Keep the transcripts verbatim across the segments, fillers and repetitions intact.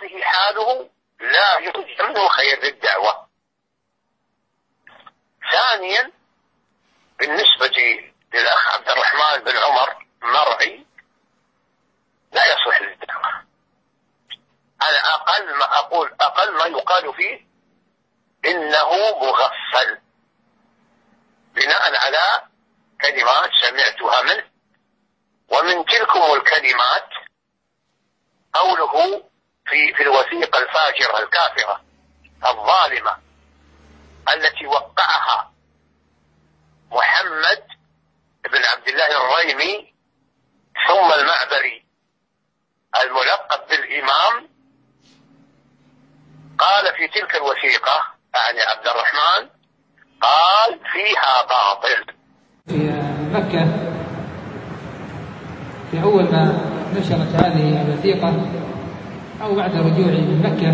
هذه حاله لا يرجى منه خير الدعوة. ثانيا بالنسبة للأخ عبد الرحمن بن عمر مرعي لا يصلح للدعوة. أنا أقل ما أقول أقل ما يقال فيه إنه مغفل بناء على كلمات سمعتها منه. ومن تلكم الكلمات قوله في في الوثيقة الفاجرة الكافرة الظالمة التي وقعها محمد بن عبد الله الريمي ثم المعبري الملقب بالإمام. قال في تلك الوثيقة يعني عبد الرحمن قال فيها باطل. في مكة في أول ما نشرت هذه الوثيقة أو بعد رجوعي من مكة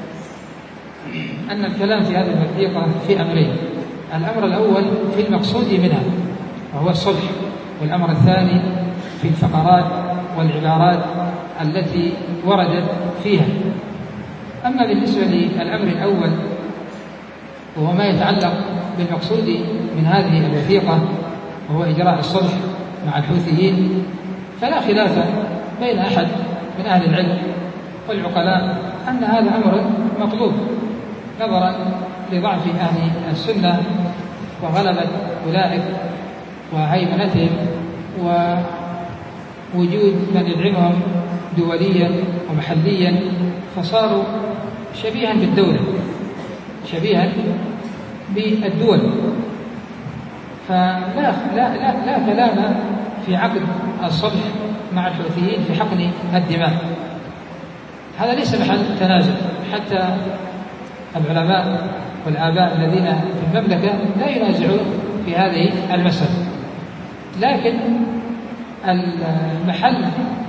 أن الكلام في هذه الوثيقة في أمرين. الأمر الأول في المقصود منها وهو الصلح، والأمر الثاني في الفقرات والعبارات التي وردت فيها. أما بالنسبة للأمر الأول وهو ما يتعلق بالمقصود من هذه الوثيقة وهو إجراء الصلح مع الحوثيين، فلا خلاف بين أحد من أهل العلم والعقلاء أن هذا أمر مطلوب نظرا لضعف أهل السنة وغلبة أولئك وهيمنتهم ووجود من يدعمهم دوليا ومحليا، فصاروا شبيها بالدولة شبيها بالدول. فلا لا لا لا كلام في عقد الصلح مع الحوثيين في حقن الدماء، هذا ليس محل تنازل. حتى العلماء والآباء الذين في المملكة لا ينازعون في هذه المسألة، لكن المحل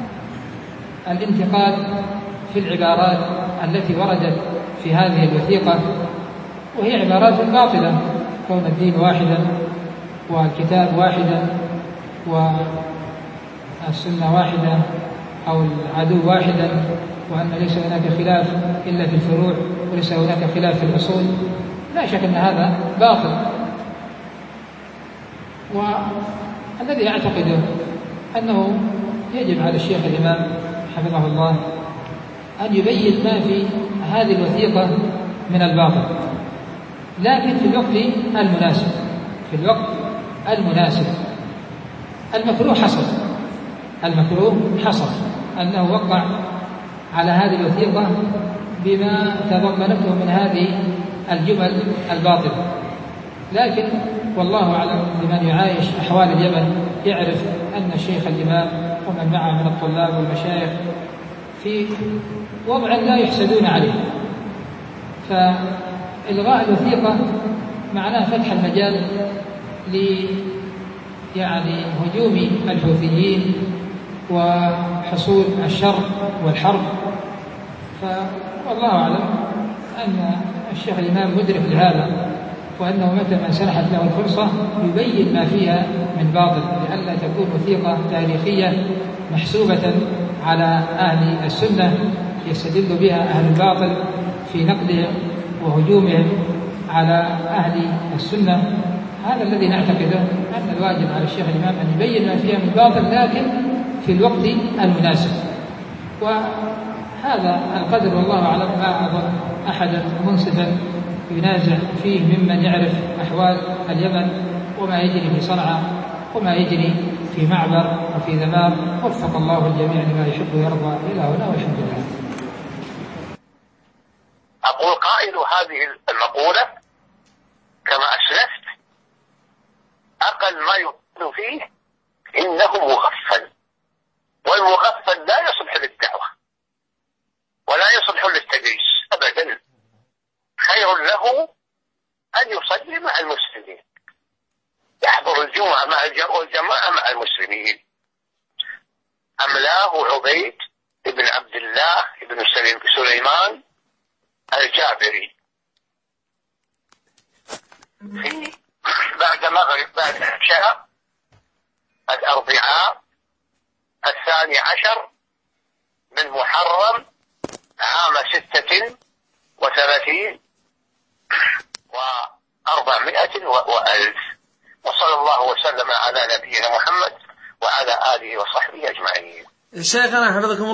الانتقاد في العبارات التي وردت في هذه الوثيقة، وهي عبارات باطلة، كون الدين واحدا والكتاب واحدا والسنة واحدة أو العدو واحدا، وأن ليس هناك خلاف إلا في الفروع وليس هناك خلاف في الأصول. لا شك أن هذا باطل. والذي أعتقده أنه يجب على الشيخ الإمام حفظه الله أن يبين ما في هذه الوثيقة من الباطل، لكن في الوقت المناسب في الوقت المناسب. المكروه حصل المكروه حصل أنه وقع على هذه الوثيقة بما تضمنته من هذه الجمل الباطلة، لكن والله أعلم لمن يعايش أحوال اليمن يعرف أن الشيخ الإمام ومن معه من الطلاب والمشايخ في وضع لا يحسدون عليه. فإلغاء الوثيقة معناه فتح المجال ل يعني هجوم الحوثيين وحصول الشر والحرب. فالله أعلم أن الشيخ الإمام مدرك لهذا، وأنه متى ما سنحت له الفرصة يبين ما فيها من باطل، لئلا تكون وثيقة تاريخية محسوبة على أهل السنة يستدل بها أهل الباطل في نقدهم وهجومهم على أهل السنة. هذا الذي نعتقده أن الواجب على الشيخ الإمام أن يبين ما فيها من باطل، لكن في الوقت المناسب. وهذا القدر والله أعلم ما أظن أحدا منصفا ينازع فيه ممن يعرف أحوال اليمن وما يجري في صنعاء وما يجري في معبر وفي ذمار. وفق الله الجميع لما يحب ويرضى. إلى هنا والحمد لله. أقول قائل هذه المقولة كما أسلفت أقل ما يقول فيه إنه مغفل، والمغفل لا يصلح للدعوة ولا يصلح للتدريس أبدا. خير له أن يصلي مع المسلمين، يحضر الجمعة مع والجماعة مع المسلمين. أملاه عبيد بن عبد الله بن سليمان الجابري في بعد مغرب بعد العشاء الأربعاء الثاني عشر من محرم عام وثلاثين وأربعمائة وألف. وصلى الله وسلم على نبينا محمد وعلى آله وصحبه أجمعين. شيخنا حفظكم